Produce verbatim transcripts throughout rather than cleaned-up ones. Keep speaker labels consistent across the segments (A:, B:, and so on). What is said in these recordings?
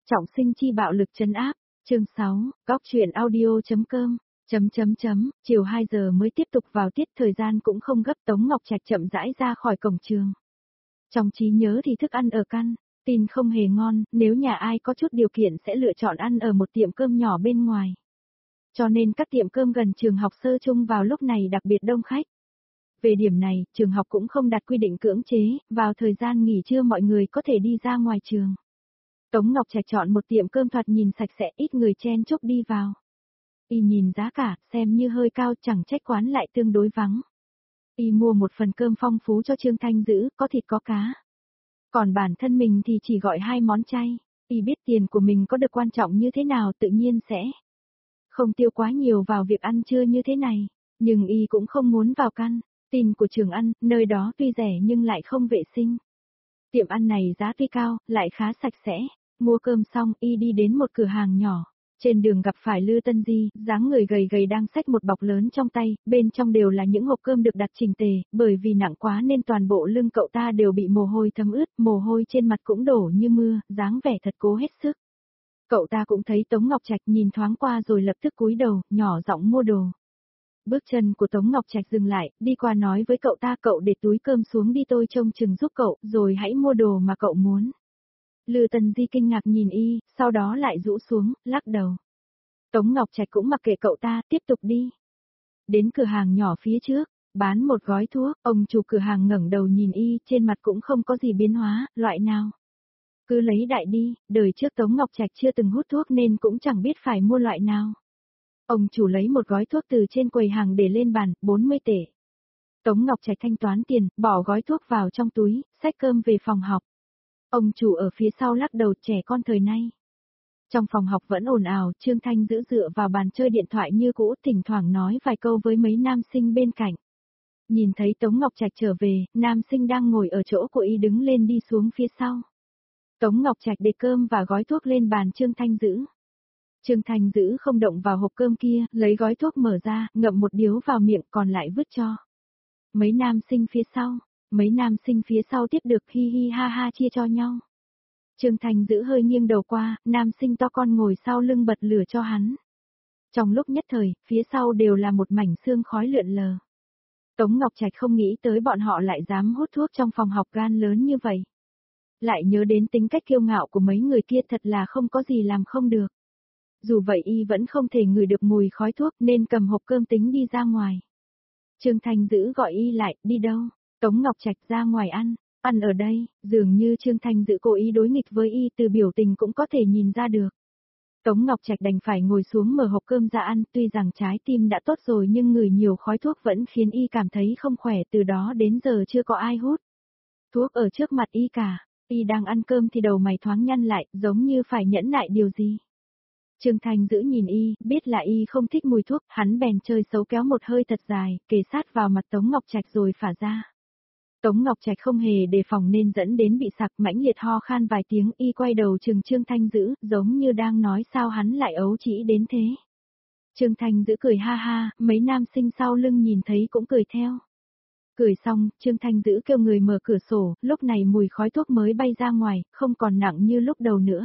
A: Trọng sinh chi bạo lực trấn áp, chương sáu, góc truyện audio.com, chấm chấm chấm, chiều hai giờ mới tiếp tục vào tiết, thời gian cũng không gấp. Tống Ngọc Trạch chậm rãi ra khỏi cổng trường. Trong trí nhớ thì thức ăn ở căn, tin không hề ngon, nếu nhà ai có chút điều kiện sẽ lựa chọn ăn ở một tiệm cơm nhỏ bên ngoài. Cho nên các tiệm cơm gần trường học sơ chung vào lúc này đặc biệt đông khách. Về điểm này, trường học cũng không đặt quy định cưỡng chế, vào thời gian nghỉ trưa mọi người có thể đi ra ngoài trường. Tống Ngọc Trạch chọn một tiệm cơm thoạt nhìn sạch sẽ, ít người chen chúc đi vào. Y nhìn giá cả, xem như hơi cao, chẳng trách quán lại tương đối vắng. Y mua một phần cơm phong phú cho Trương Thanh giữ, có thịt có cá. Còn bản thân mình thì chỉ gọi hai món chay. Y biết tiền của mình có được quan trọng như thế nào, tự nhiên sẽ không tiêu quá nhiều vào việc ăn trưa như thế này. Nhưng Y cũng không muốn vào căn tin của trường ăn, nơi đó tuy rẻ nhưng lại không vệ sinh. Tiệm ăn này giá tuy cao, lại khá sạch sẽ. Mua cơm xong, Y đi đến một cửa hàng nhỏ. Trên đường gặp phải Lư Tân Di, dáng người gầy gầy đang xách một bọc lớn trong tay, bên trong đều là những hộp cơm được đặt chỉnh tề, bởi vì nặng quá nên toàn bộ lưng cậu ta đều bị mồ hôi thấm ướt, mồ hôi trên mặt cũng đổ như mưa, dáng vẻ thật cố hết sức. Cậu ta cũng thấy Tống Ngọc Trạch, nhìn thoáng qua rồi lập tức cúi đầu, nhỏ giọng mua đồ. Bước chân của Tống Ngọc Trạch dừng lại, đi qua nói với cậu ta, cậu để túi cơm xuống đi, tôi trông chừng giúp cậu, rồi hãy mua đồ mà cậu muốn. Lư Tần Di kinh ngạc nhìn Y, sau đó lại rũ xuống, lắc đầu. Tống Ngọc Trạch cũng mặc kệ cậu ta, tiếp tục đi. Đến cửa hàng nhỏ phía trước, bán một gói thuốc, ông chủ cửa hàng ngẩng đầu nhìn Y, trên mặt cũng không có gì biến hóa, loại nào. Cứ lấy đại đi, đời trước Tống Ngọc Trạch chưa từng hút thuốc nên cũng chẳng biết phải mua loại nào. Ông chủ lấy một gói thuốc từ trên quầy hàng để lên bàn, bốn mươi tệ. Tống Ngọc Trạch thanh toán tiền, bỏ gói thuốc vào trong túi, xách cơm về phòng học. Ông chủ ở phía sau lắc đầu, trẻ con thời nay. Trong phòng học vẫn ồn ào, Trương Thanh giữ dựa vào bàn chơi điện thoại như cũ, thỉnh thoảng nói vài câu với mấy nam sinh bên cạnh. Nhìn thấy Tống Ngọc Trạch trở về, nam sinh đang ngồi ở chỗ của Y đứng lên đi xuống phía sau. Tống Ngọc Trạch để cơm và gói thuốc lên bàn Trương Thanh giữ. Trương Thanh giữ không động vào hộp cơm kia, lấy gói thuốc mở ra, ngậm một điếu vào miệng, còn lại vứt cho mấy nam sinh phía sau. Mấy nam sinh phía sau tiếp được, hi hi ha ha chia cho nhau. Trương Thanh giữ hơi nghiêng đầu qua, nam sinh to con ngồi sau lưng bật lửa cho hắn. Trong lúc nhất thời, phía sau đều là một mảnh sương khói lượn lờ. Tống Ngọc Trạch không nghĩ tới bọn họ lại dám hút thuốc trong phòng học, gan lớn như vậy. Lại nhớ đến tính cách kiêu ngạo của mấy người kia, thật là không có gì làm không được. Dù vậy Y vẫn không thể ngửi được mùi khói thuốc nên cầm hộp cơm tính đi ra ngoài. Trương Thanh giữ gọi Y lại, đi đâu? Tống Ngọc Trạch, ra ngoài ăn, ăn ở đây, dường như Trương Thanh giữ cố ý đối nghịch với Y, từ biểu tình cũng có thể nhìn ra được. Tống Ngọc Trạch đành phải ngồi xuống mở hộp cơm ra ăn, tuy rằng trái tim đã tốt rồi nhưng ngửi nhiều khói thuốc vẫn khiến Y cảm thấy không khỏe, từ đó đến giờ chưa có ai hút thuốc ở trước mặt Y cả. Y đang ăn cơm thì đầu mày thoáng nhăn lại, giống như phải nhẫn nại điều gì. Trương Thanh giữ nhìn Y, biết là Y không thích mùi thuốc, hắn bèn chơi xấu kéo một hơi thật dài, kề sát vào mặt Tống Ngọc Trạch rồi phả ra. Tống Ngọc Trạch không hề đề phòng nên dẫn đến bị sặc, mãnh liệt ho khan vài tiếng. Y quay đầu trừng Trương Thanh giữ, giống như đang nói sao hắn lại ấu trĩ đến thế. Trương Thanh giữ cười ha ha, mấy nam sinh sau lưng nhìn thấy cũng cười theo. Cười xong, Trương Thanh giữ kêu người mở cửa sổ, lúc này mùi khói thuốc mới bay ra ngoài, không còn nặng như lúc đầu nữa.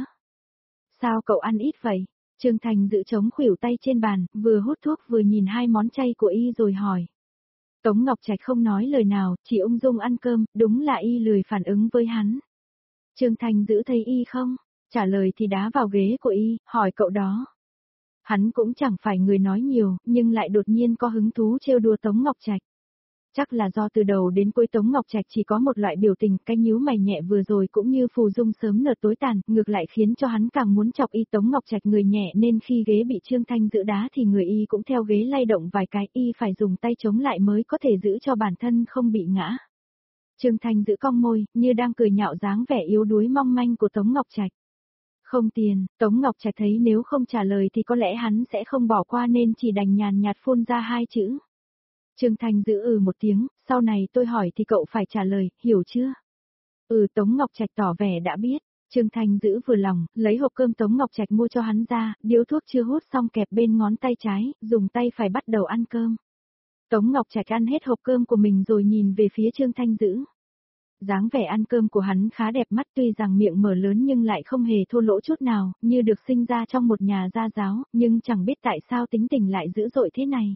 A: Sao cậu ăn ít vậy? Trương Thanh giữ chống khuỷu tay trên bàn, vừa hút thuốc vừa nhìn hai món chay của Y rồi hỏi. Tống Ngọc Trạch không nói lời nào, chỉ ung dung ăn cơm, đúng là Y lười phản ứng với hắn. Trương Thanh giữ thấy Y không? Trả lời thì đá vào ghế của Y, hỏi cậu đó. Hắn cũng chẳng phải người nói nhiều, nhưng lại đột nhiên có hứng thú trêu đùa Tống Ngọc Trạch. Chắc là do từ đầu đến cuối Tống Ngọc Trạch chỉ có một loại biểu tình, cái nhíu mày nhẹ vừa rồi cũng như phù dung sớm nở tối tàn, ngược lại khiến cho hắn càng muốn chọc Y. Tống Ngọc Trạch người nhẹ nên khi ghế bị Trương Thanh giữ đá thì người Y cũng theo ghế lay động vài cái, Y phải dùng tay chống lại mới có thể giữ cho bản thân không bị ngã. Trương Thanh giữ cong môi, như đang cười nhạo dáng vẻ yếu đuối mong manh của Tống Ngọc Trạch. Không tiền, Tống Ngọc Trạch thấy nếu không trả lời thì có lẽ hắn sẽ không bỏ qua nên chỉ đành nhàn nhạt phun ra hai chữ. Trương Thanh giữ ừ một tiếng, sau này tôi hỏi thì cậu phải trả lời, hiểu chưa? Ừ, Tống Ngọc Trạch tỏ vẻ đã biết. Trương Thanh giữ vừa lòng, lấy hộp cơm Tống Ngọc Trạch mua cho hắn ra, điếu thuốc chưa hút xong kẹp bên ngón tay trái, dùng tay phải bắt đầu ăn cơm. Tống Ngọc Trạch ăn hết hộp cơm của mình rồi nhìn về phía Trương Thanh giữ. Dáng vẻ ăn cơm của hắn khá đẹp mắt, tuy rằng miệng mở lớn nhưng lại không hề thô lỗ chút nào, như được sinh ra trong một nhà gia giáo, nhưng chẳng biết tại sao tính tình lại dữ dội thế này.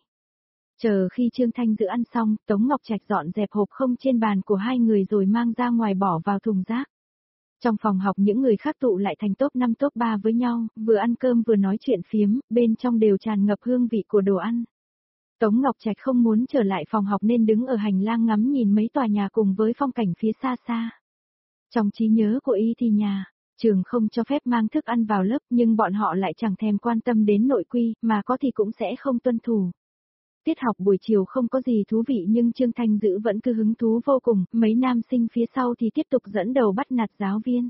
A: Chờ khi Trương Thanh Dữ ăn xong, Tống Ngọc Trạch dọn dẹp hộp không trên bàn của hai người rồi mang ra ngoài bỏ vào thùng rác. Trong phòng học những người khác tụ lại thành top năm top ba với nhau, vừa ăn cơm vừa nói chuyện phiếm, bên trong đều tràn ngập hương vị của đồ ăn. Tống Ngọc Trạch không muốn trở lại phòng học nên đứng ở hành lang ngắm nhìn mấy tòa nhà cùng với phong cảnh phía xa xa. Trong trí nhớ của y thì nhà, trường không cho phép mang thức ăn vào lớp nhưng bọn họ lại chẳng thèm quan tâm đến nội quy, mà có thì cũng sẽ không tuân thủ. Tiết học buổi chiều không có gì thú vị nhưng Trương Thanh Dữ vẫn cứ hứng thú vô cùng, mấy nam sinh phía sau thì tiếp tục dẫn đầu bắt nạt giáo viên.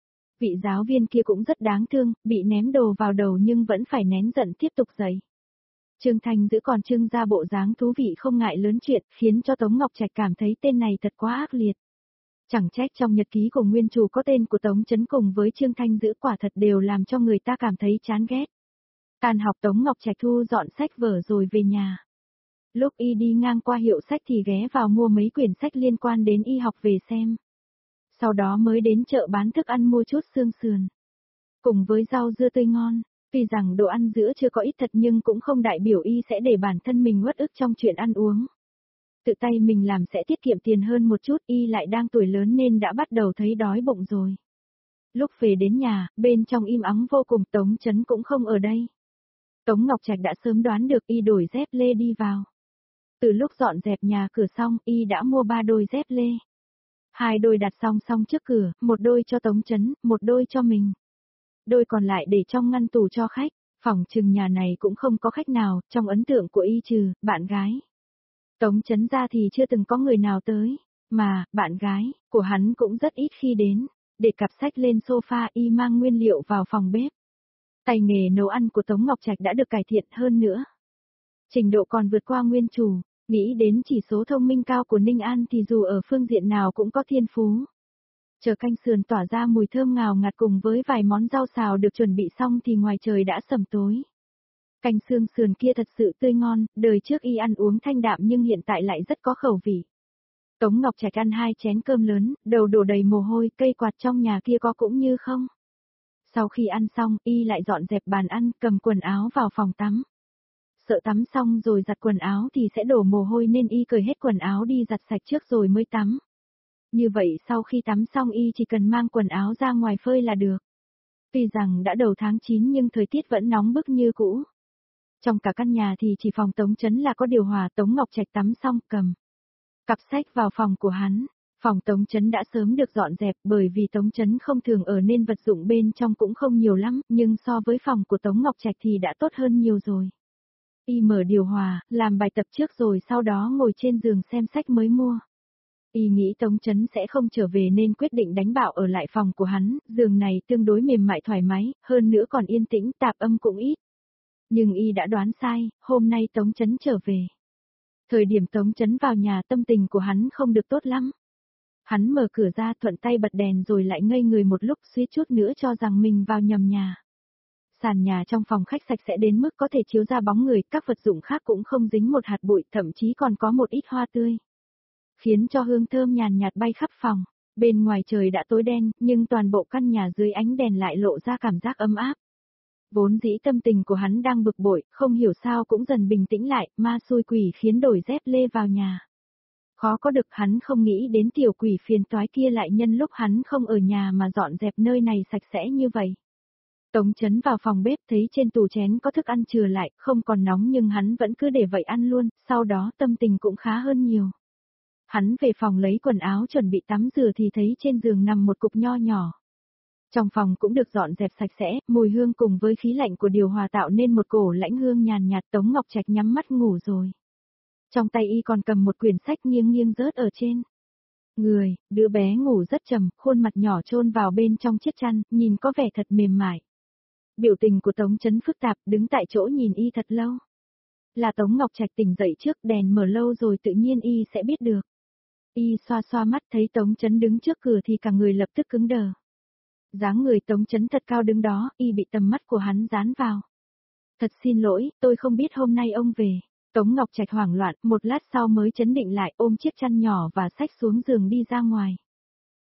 A: Vị giáo viên kia cũng rất đáng thương, bị ném đồ vào đầu nhưng vẫn phải nén giận tiếp tục dạy. Trương Thanh Dữ còn trưng ra bộ dáng thú vị không ngại lớn chuyện, khiến cho Tống Ngọc Trạch cảm thấy tên này thật quá ác liệt. Chẳng trách trong nhật ký của nguyên chủ có tên của Tống Chấn cùng với Trương Thanh Dữ quả thật đều làm cho người ta cảm thấy chán ghét. Tan học Tống Ngọc Trạch thu dọn sách vở rồi về nhà. Lúc y đi ngang qua hiệu sách thì ghé vào mua mấy quyển sách liên quan đến y học về xem. Sau đó mới đến chợ bán thức ăn mua chút xương sườn. Cùng với rau dưa tươi ngon, tuy rằng đồ ăn giữa chưa có ít thật nhưng cũng không đại biểu y sẽ để bản thân mình uất ức trong chuyện ăn uống. Tự tay mình làm sẽ tiết kiệm tiền hơn một chút, y lại đang tuổi lớn nên đã bắt đầu thấy đói bụng rồi. Lúc về đến nhà, bên trong im ắng vô cùng, Tống Chấn cũng không ở đây. Tống Ngọc Trạch đã sớm đoán được y đổi dép lê đi vào. Từ lúc dọn dẹp nhà cửa xong, y đã mua ba đôi dép lê. Hai đôi đặt song song trước cửa, một đôi cho Tống Chấn, một đôi cho mình. Đôi còn lại để trong ngăn tủ cho khách, phòng trừng nhà này cũng không có khách nào, trong ấn tượng của y trừ, bạn gái. Tống Chấn ra thì chưa từng có người nào tới, mà, bạn gái, của hắn cũng rất ít khi đến, để cặp sách lên sofa y mang nguyên liệu vào phòng bếp. Tay nghề nấu ăn của Tống Ngọc Trạch đã được cải thiện hơn nữa. Trình độ còn vượt qua nguyên chủ, nghĩ đến chỉ số thông minh cao của Ninh An thì dù ở phương diện nào cũng có thiên phú. Chờ canh sườn tỏa ra mùi thơm ngào ngạt cùng với vài món rau xào được chuẩn bị xong thì ngoài trời đã sẩm tối. Canh xương sườn kia thật sự tươi ngon, đời trước y ăn uống thanh đạm nhưng hiện tại lại rất có khẩu vị. Tống Ngọc Trạch ăn hai chén cơm lớn, đầu đổ đầy mồ hôi, cây quạt trong nhà kia có cũng như không. Sau khi ăn xong, y lại dọn dẹp bàn ăn, cầm quần áo vào phòng tắm. Sợ tắm xong rồi giặt quần áo thì sẽ đổ mồ hôi nên y cởi hết quần áo đi giặt sạch trước rồi mới tắm. Như vậy sau khi tắm xong y chỉ cần mang quần áo ra ngoài phơi là được. Tuy rằng đã đầu tháng chín nhưng thời tiết vẫn nóng bức như cũ. Trong cả căn nhà thì chỉ phòng Tống Chấn là có điều hòa. Tống Ngọc Trạch tắm xong cầm cặp sách vào phòng của hắn. Phòng Tống Chấn đã sớm được dọn dẹp bởi vì Tống Chấn không thường ở nên vật dụng bên trong cũng không nhiều lắm, nhưng so với phòng của Tống Ngọc Trạch thì đã tốt hơn nhiều rồi. Y mở điều hòa, làm bài tập trước rồi sau đó ngồi trên giường xem sách mới mua. Y nghĩ Tống Chấn sẽ không trở về nên quyết định đánh bạo ở lại phòng của hắn, giường này tương đối mềm mại thoải mái, hơn nữa còn yên tĩnh, tạp âm cũng ít. Nhưng Y đã đoán sai, hôm nay Tống Chấn trở về. Thời điểm Tống Chấn vào nhà tâm tình của hắn không được tốt lắm. Hắn mở cửa ra thuận tay bật đèn rồi lại ngây người một lúc suýt chút nữa cho rằng mình vào nhầm nhà. Sàn nhà trong phòng khách sạch sẽ đến mức có thể chiếu ra bóng người, các vật dụng khác cũng không dính một hạt bụi, thậm chí còn có một ít hoa tươi. Khiến cho hương thơm nhàn nhạt bay khắp phòng. Bên ngoài trời đã tối đen, nhưng toàn bộ căn nhà dưới ánh đèn lại lộ ra cảm giác ấm áp. Vốn dĩ tâm tình của hắn đang bực bội, không hiểu sao cũng dần bình tĩnh lại, ma xui quỷ khiến đổi dép lê vào nhà. Khó có được hắn không nghĩ đến tiểu quỷ phiền toái kia lại nhân lúc hắn không ở nhà mà dọn dẹp nơi này sạch sẽ như vậy. Tống Chấn vào phòng bếp thấy trên tủ chén có thức ăn chừa lại, không còn nóng nhưng hắn vẫn cứ để vậy ăn luôn, sau đó tâm tình cũng khá hơn nhiều. Hắn về phòng lấy quần áo chuẩn bị tắm rửa thì thấy trên giường nằm một cục nho nhỏ. Trong phòng cũng được dọn dẹp sạch sẽ, mùi hương cùng với khí lạnh của điều hòa tạo nên một cổ lãnh hương nhàn nhạt. Tống Ngọc Trạch nhắm mắt ngủ rồi. Trong tay y còn cầm một quyển sách nghiêng nghiêng rớt ở trên người, đứa bé ngủ rất trầm, khuôn mặt nhỏ chôn vào bên trong chiếc chăn, nhìn có vẻ thật mềm mại. Biểu tình của Tống Chấn phức tạp, đứng tại chỗ nhìn y thật lâu. Là Tống Ngọc Trạch tỉnh dậy trước, đèn mở lâu rồi tự nhiên y sẽ biết được. Y xoa xoa mắt thấy Tống Chấn đứng trước cửa thì cả người lập tức cứng đờ. Dáng người Tống Chấn thật cao đứng đó, y bị tầm mắt của hắn dán vào. Thật xin lỗi, tôi không biết hôm nay ông về. Tống Ngọc Trạch hoảng loạn, một lát sau mới chấn định lại, ôm chiếc chăn nhỏ và xách xuống giường đi ra ngoài.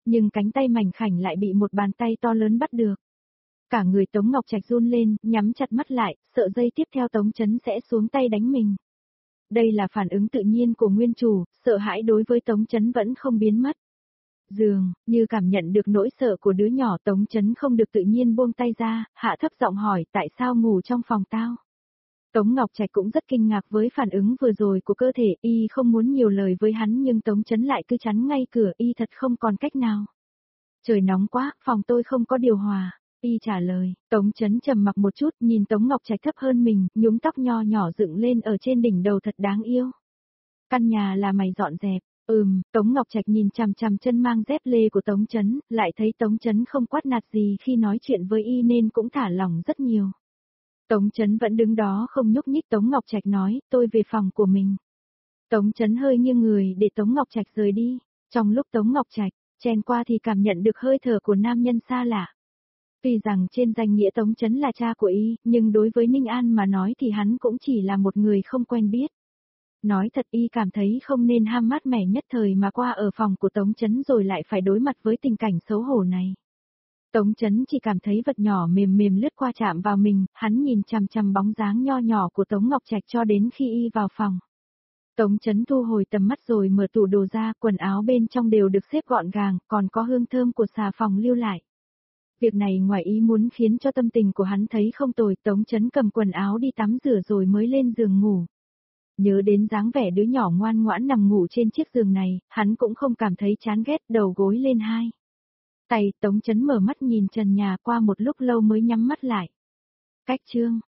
A: nhưng cánh tay mảnh khảnh lại bị một bàn tay to lớn bắt được. Cả người Tống Ngọc Trạch run lên, nhắm chặt mắt lại, sợ giây tiếp theo Tống Chấn sẽ xuống tay đánh mình. Đây là phản ứng tự nhiên của nguyên chủ, sợ hãi đối với Tống Chấn vẫn không biến mất. Dường, như cảm nhận được nỗi sợ của đứa nhỏ, Tống Chấn không được tự nhiên buông tay ra, hạ thấp giọng hỏi tại sao ngủ trong phòng tao. Tống Ngọc Trạch cũng rất kinh ngạc với phản ứng vừa rồi của cơ thể, y không muốn nhiều lời với hắn nhưng Tống Chấn lại cứ chắn ngay cửa, y thật không còn cách nào. Trời nóng quá, phòng tôi không có điều hòa. Y trả lời. Tống Chấn trầm mặc một chút, nhìn Tống Ngọc Trạch thấp hơn mình, nhúm tóc nho nhỏ dựng lên ở trên đỉnh đầu thật đáng yêu. Căn nhà là mày dọn dẹp. Ừm, Tống Ngọc Trạch nhìn chằm chằm chân mang dép lê của Tống Chấn, lại thấy Tống Chấn không quát nạt gì khi nói chuyện với y nên cũng thả lỏng rất nhiều. Tống Chấn vẫn đứng đó không nhúc nhích. Tống Ngọc Trạch nói, tôi về phòng của mình. Tống Chấn hơi nghiêng người để Tống Ngọc Trạch rời đi. Trong lúc Tống Ngọc Trạch chen qua thì cảm nhận được hơi thở của nam nhân xa lạ. Tuy rằng trên danh nghĩa Tống Chấn là cha của y, nhưng đối với Ninh An mà nói thì hắn cũng chỉ là một người không quen biết. Nói thật y cảm thấy không nên ham mát mẻ nhất thời mà qua ở phòng của Tống Chấn rồi lại phải đối mặt với tình cảnh xấu hổ này. Tống Chấn chỉ cảm thấy vật nhỏ mềm mềm lướt qua chạm vào mình, hắn nhìn chằm chằm bóng dáng nho nhỏ của Tống Ngọc Trạch cho đến khi y vào phòng. Tống Chấn thu hồi tầm mắt rồi mở tủ đồ ra, quần áo bên trong đều được xếp gọn gàng, còn có hương thơm của xà phòng lưu lại. Việc này ngoài ý muốn khiến cho tâm tình của hắn thấy không tồi. Tống Chấn cầm quần áo đi tắm rửa rồi mới lên giường ngủ. Nhớ đến dáng vẻ đứa nhỏ ngoan ngoãn nằm ngủ trên chiếc giường này, hắn cũng không cảm thấy chán ghét, đầu gối lên hai tay. Tống Chấn mở mắt nhìn trần nhà, qua một lúc lâu mới nhắm mắt lại. Cách chương